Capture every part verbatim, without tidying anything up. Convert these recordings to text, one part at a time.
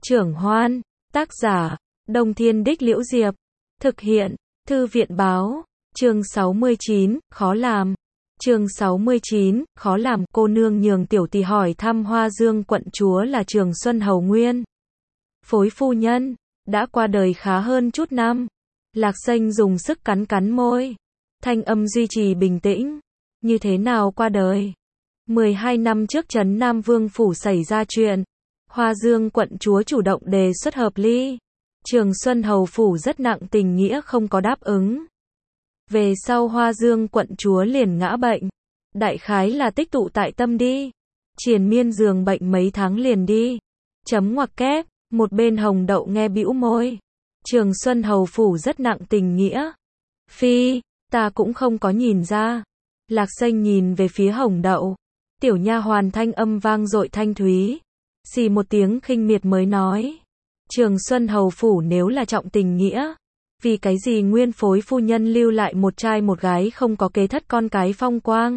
Trưởng Hoan, tác giả, Đông Thiên Đích Liễu Diệp, thực hiện, Thư viện Báo, chương sáu mươi chín, khó làm. Chương sáu mươi chín, khó làm, cô nương nhường tiểu tỳ hỏi thăm Hoa Dương quận chúa là Trường Xuân Hầu Nguyên. Phối phu nhân, đã qua đời khá hơn chút năm. Lạc Xanh dùng sức cắn cắn môi. Thanh âm duy trì bình tĩnh. Như thế nào qua đời? mười hai năm trước trấn Nam Vương Phủ xảy ra chuyện. Hoa Dương quận chúa chủ động đề xuất hợp ly. Trường Xuân Hầu Phủ rất nặng tình nghĩa không có đáp ứng. Về sau Hoa Dương quận chúa liền ngã bệnh. Đại khái là tích tụ tại tâm đi. Triền miên giường bệnh mấy tháng liền đi. Chấm ngoặc kép, một bên Hồng Đậu nghe bĩu môi. Trường Xuân Hầu Phủ rất nặng tình nghĩa. Phi, ta cũng không có nhìn ra. Lạc Xanh nhìn về phía Hồng Đậu. Tiểu nha hoàn thanh âm vang dội thanh thúy. Xì một tiếng khinh miệt mới nói. Trường Xuân Hầu Phủ nếu là trọng tình nghĩa. Vì cái gì nguyên phối phu nhân lưu lại một trai một gái không có kế thất con cái phong quang.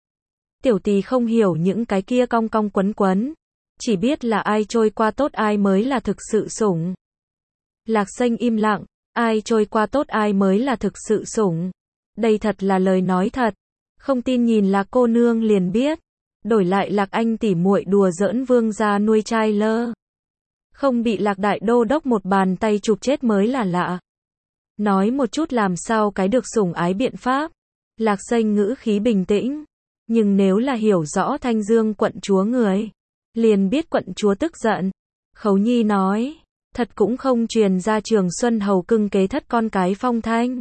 Tiểu tỳ không hiểu những cái kia cong cong quấn quấn. Chỉ biết là ai trôi qua tốt ai mới là thực sự sủng. Lạc Xanh im lặng, ai trôi qua tốt ai mới là thực sự sủng. Đây thật là lời nói thật. Không tin nhìn Lạc cô nương liền biết. Đổi lại Lạc anh tỉ muội đùa giỡn vương gia nuôi trai lơ. Không bị Lạc đại đô đốc một bàn tay chụp chết mới là lạ. Nói một chút làm sao cái được sủng ái biện pháp. Lạc Xanh ngữ khí bình tĩnh. Nhưng nếu là hiểu rõ Thanh Dương quận chúa người. Liền biết quận chúa tức giận. Khấu Nhi nói. Thật cũng không truyền ra Trường Xuân Hầu cưng kế thất con cái phong thanh.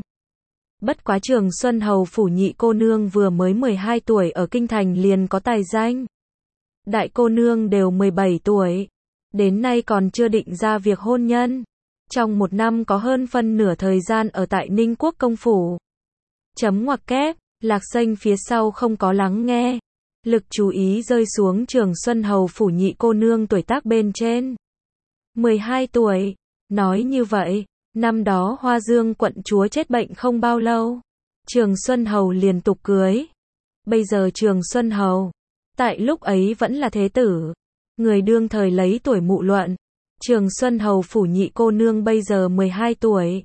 Bất quá Trường Xuân Hầu Phủ nhị cô nương vừa mới mười hai tuổi ở Kinh Thành liền có tài danh. Đại cô nương đều mười bảy tuổi. Đến nay còn chưa định ra việc hôn nhân. Trong một năm có hơn phân nửa thời gian ở tại Ninh Quốc công phủ. Chấm ngoặc kép, Lạc Xanh phía sau không có lắng nghe. Lực chú ý rơi xuống Trường Xuân Hầu Phủ nhị cô nương tuổi tác bên trên. mười hai tuổi. Nói như vậy, năm đó Hoa Dương quận chúa chết bệnh không bao lâu. Trường Xuân Hầu liên tục cưới. Bây giờ Trường Xuân Hầu, tại lúc ấy vẫn là thế tử. Người đương thời lấy tuổi mụ luận. Trường Xuân Hầu Phủ nhị cô nương bây giờ mười hai tuổi.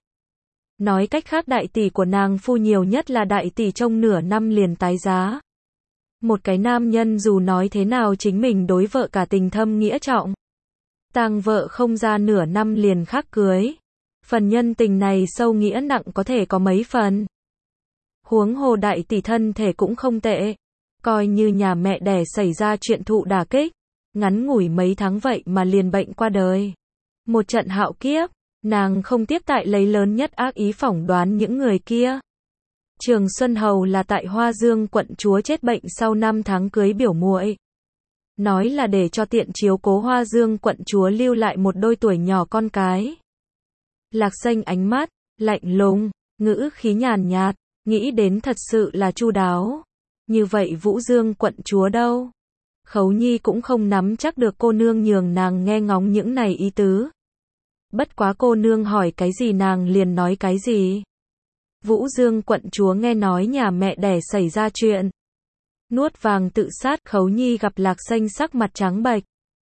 Nói cách khác đại tỷ của nàng phu nhiều nhất là đại tỷ trong nửa năm liền tái giá. Một cái nam nhân dù nói thế nào chính mình đối vợ cả tình thâm nghĩa trọng. Tang vợ không ra nửa năm liền khác cưới. Phần nhân tình này sâu nghĩa nặng có thể có mấy phần. Huống hồ đại tỷ thân thể cũng không tệ. Coi như nhà mẹ đẻ xảy ra chuyện thụ đả kích. Ngắn ngủi mấy tháng vậy mà liền bệnh qua đời. Một trận hạo kiếp. Nàng không tiếp tại lấy lớn nhất ác ý phỏng đoán những người kia. Trường Xuân Hầu là tại Hoa Dương quận chúa chết bệnh sau năm tháng cưới biểu muội. Nói là để cho tiện chiếu cố Hoa Dương quận chúa lưu lại một đôi tuổi nhỏ con cái. Lạc Xanh ánh mắt, lạnh lùng, ngữ khí nhàn nhạt, nghĩ đến thật sự là chu đáo. Như vậy Vũ Dương quận chúa đâu? Khấu Nhi cũng không nắm chắc được cô nương nhường nàng nghe ngóng những này ý tứ. Bất quá cô nương hỏi cái gì nàng liền nói cái gì. Vũ Dương quận chúa nghe nói nhà mẹ đẻ xảy ra chuyện. Nuốt vàng tự sát. Khấu Nhi gặp Lạc Xanh sắc mặt trắng bệch.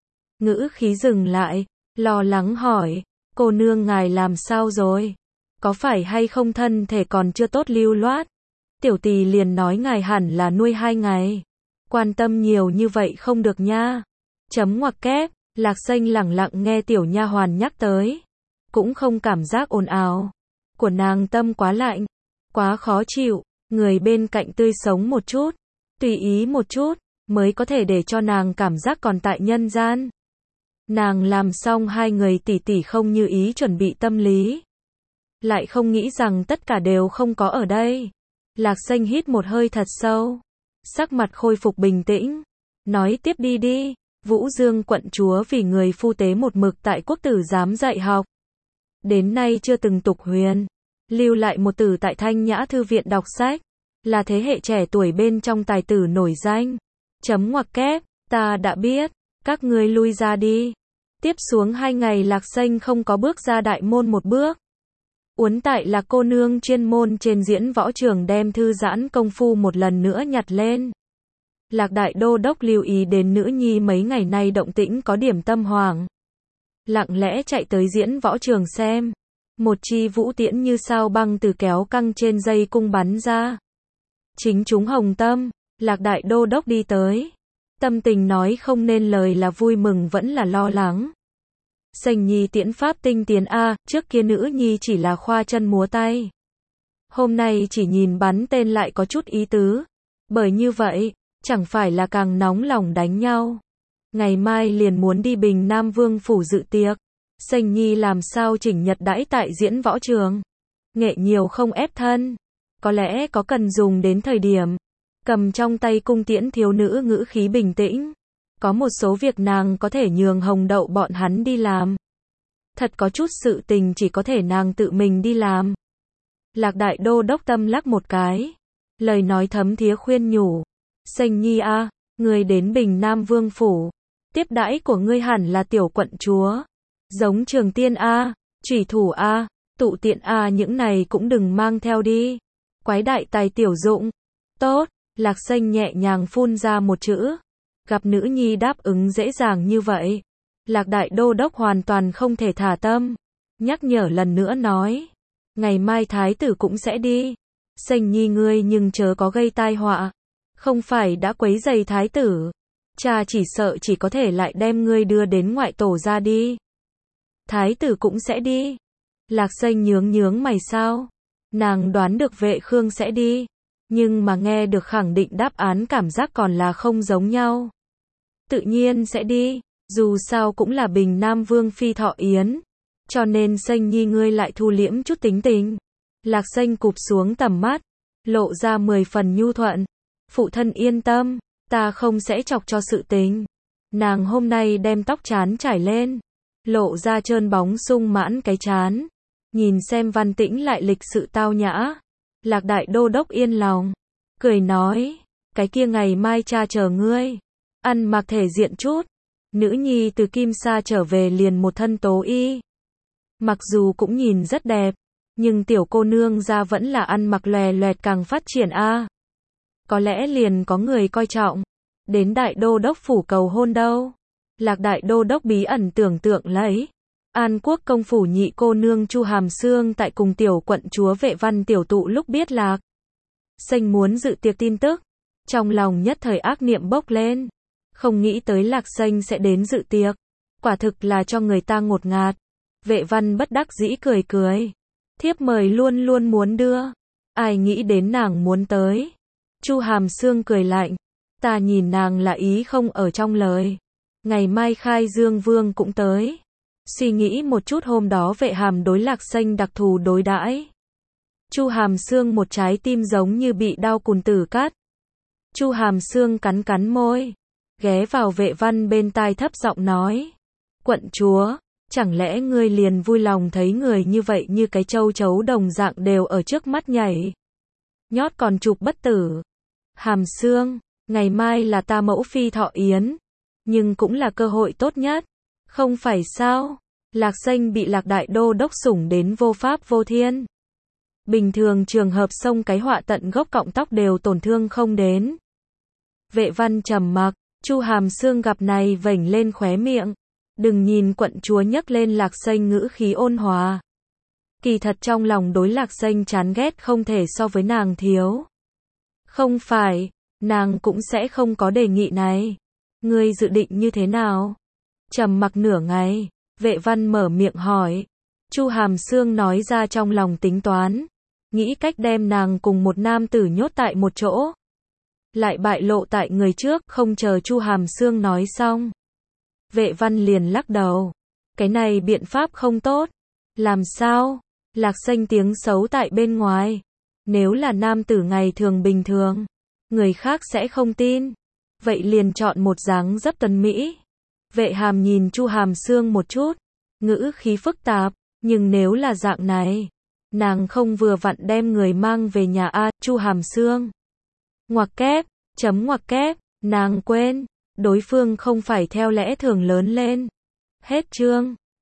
Ngữ khí dừng lại, lo lắng hỏi, cô nương ngài làm sao rồi? Có phải hay không thân thể còn chưa tốt lưu loát? Tiểu tỳ liền nói ngài hẳn là nuôi hai ngày. Quan tâm nhiều như vậy không được nha. Chấm ngoặc kép, Lạc Xanh lẳng lặng nghe tiểu nha hoàn nhắc tới. Cũng không cảm giác ồn ào. Của nàng tâm quá lạnh, quá khó chịu. Người bên cạnh tươi sống một chút, tùy ý một chút, mới có thể để cho nàng cảm giác còn tại nhân gian. Nàng làm xong hai người tỷ tỷ không như ý chuẩn bị tâm lý. Lại không nghĩ rằng tất cả đều không có ở đây. Lạc Xanh hít một hơi thật sâu. Sắc mặt khôi phục bình tĩnh. Nói tiếp đi đi. Vũ Dương quận chúa vì người phu tế một mực tại quốc tử giám dạy học. Đến nay chưa từng tục huyền. Lưu lại một tử tại Thanh Nhã Thư viện đọc sách. Là thế hệ trẻ tuổi bên trong tài tử nổi danh. Chấm ngoặc kép, ta đã biết. Các ngươi lui ra đi. Tiếp xuống hai ngày Lạc Xanh không có bước ra đại môn một bước. Uốn tại là cô nương chuyên môn trên diễn võ trường đem thư giãn công phu một lần nữa nhặt lên. Lạc đại đô đốc lưu ý đến nữ nhi mấy ngày nay động tĩnh có điểm tâm hoảng. lặng lẽ chạy tới diễn võ trường xem. Một chi vũ tiễn như sao băng từ kéo căng trên dây cung bắn ra. Chính chúng hồng tâm, Lạc Đại Đô Đốc đi tới. Tâm tình nói không nên lời là vui mừng vẫn là lo lắng. Sành nhi tiễn pháp tinh tiến a, trước kia nữ nhi chỉ là khoa chân múa tay. Hôm nay chỉ nhìn bắn tên lại có chút ý tứ. Bởi như vậy, chẳng phải là càng nóng lòng đánh nhau. Ngày mai liền muốn đi Bình Nam Vương phủ dự tiệc. Sành nhi làm sao chỉnh nhật đãi tại diễn võ trường. Nghệ nhiều không ép thân. Có lẽ có cần dùng đến thời điểm. Cầm trong tay cung tiễn thiếu nữ ngữ khí bình tĩnh. Có một số việc nàng có thể nhường hồng đậu bọn hắn đi làm. Thật có chút sự tình chỉ có thể nàng tự mình đi làm. Lạc Đại Đô Đốc tâm lắc một cái. Lời nói thấm thía khuyên nhủ. Sành nhi a, à, ngươi đến Bình Nam Vương phủ. Tiếp đãi của ngươi hẳn là tiểu quận chúa. Giống Trường Tiên a, Chủy Thủ a, Tụ Tiện a những này cũng đừng mang theo đi. Quái đại tài tiểu dụng. Tốt, Lạc Sành nhẹ nhàng phun ra một chữ. Gặp nữ nhi đáp ứng dễ dàng như vậy. Lạc Đại Đô Đốc hoàn toàn không thể thả tâm. Nhắc nhở lần nữa nói. Ngày mai thái tử cũng sẽ đi. Sành nhi ngươi nhưng chớ có gây tai họa. Không phải đã quấy rầy thái tử. Cha chỉ sợ chỉ có thể lại đem ngươi đưa đến ngoại tổ ra đi. Thái tử cũng sẽ đi. Lạc Sành nhướng nhướng mày sao. Nàng đoán được Vệ Khương sẽ đi. Nhưng mà nghe được khẳng định đáp án cảm giác còn là không giống nhau. Tự nhiên sẽ đi. Dù sao cũng là Bình Nam Vương phi thọ yến. Cho nên Sành nhi ngươi lại thu liễm chút tính tình. Lạc Sành cụp xuống tầm mắt. Lộ ra mười phần nhu thuận. Phụ thân yên tâm. Ta không sẽ chọc cho sự tình. Nàng hôm nay đem tóc trán trải lên. Lộ ra trơn bóng sung mãn cái trán. Nhìn xem văn tĩnh lại lịch sự tao nhã. Lạc Đại Đô Đốc yên lòng. Cười nói. Cái kia ngày mai cha chờ ngươi. Ăn mặc thể diện chút. Nữ nhi từ Kim Sa trở về liền một thân tố y. Mặc dù cũng nhìn rất đẹp. Nhưng tiểu cô nương ra vẫn là ăn mặc lòe loẹt càng phát triển a. À. Có lẽ liền có người coi trọng. Đến Đại Đô Đốc phủ cầu hôn đâu. Lạc Đại Đô Đốc bí ẩn tưởng tượng lấy. An Quốc công phủ nhị cô nương Chu Hàm Xương tại cùng tiểu quận chúa Vệ Văn tiểu tụ lúc biết Lạc Sành muốn dự tiệc tin tức. Trong lòng nhất thời ác niệm bốc lên. Không nghĩ tới Lạc Sành sẽ đến dự tiệc. Quả thực là cho người ta ngột ngạt. Vệ Văn bất đắc dĩ cười cười. Thiếp mời luôn luôn muốn đưa. Ai nghĩ đến nàng muốn tới. Chu Hàm Xương cười lạnh. Ta nhìn nàng là ý không ở trong lời. Ngày mai Khai Dương Vương cũng tới. Suy nghĩ một chút hôm đó Vệ Hàm đối Lạc Sành đặc thù đối đãi. Chu Hàm Xương một trái tim giống như bị đao cùn tử cắt. Chu Hàm Xương cắn cắn môi. Ghé vào Vệ Văn bên tai thấp giọng nói. Quận chúa, chẳng lẽ ngươi liền vui lòng thấy người như vậy như cái châu chấu đồng dạng đều ở trước mắt nhảy. Nhót còn chụp bất tử. Hàm Xương, ngày mai là ta mẫu phi thọ yến. Nhưng cũng là cơ hội tốt nhất. Không phải sao? Lạc Sành bị Lạc Đại Đô Đốc sủng đến vô pháp vô thiên. Bình thường trường hợp xông cái họa tận gốc cọng tóc đều tổn thương không đến. Vệ Văn trầm mặc. Chu Hàm Xương gặp này vểnh lên khóe miệng. Đừng nhìn quận chúa nhấc lên Lạc Sành ngữ khí ôn hòa. Kỳ thật trong lòng đối Lạc Sành chán ghét không thể so với nàng thiếu. Không phải, nàng cũng sẽ không có đề nghị này. Ngươi dự định như thế nào? Trầm mặc nửa ngày, Vệ Văn mở miệng hỏi. Chu Hàm Xương nói ra trong lòng tính toán. Nghĩ cách đem nàng cùng một nam tử nhốt tại một chỗ. Lại bại lộ tại người trước, không chờ Chu Hàm Xương nói xong. Vệ Văn liền lắc đầu. Cái này biện pháp không tốt. Làm sao? Lạc Sành tiếng xấu tại bên ngoài. Nếu là nam tử ngày thường bình thường, người khác sẽ không tin. Vậy liền chọn một dáng dấp tuấn mỹ. Vệ Hàm nhìn Chu Hàm Xương một chút. Ngữ khí phức tạp. Nhưng nếu là dạng này, nàng không vừa vặn đem người mang về nhà a. Chu Hàm Xương. Ngoặc kép, chấm ngoặc kép, nàng quên. Đối phương không phải theo lẽ thường lớn lên. Hết chương.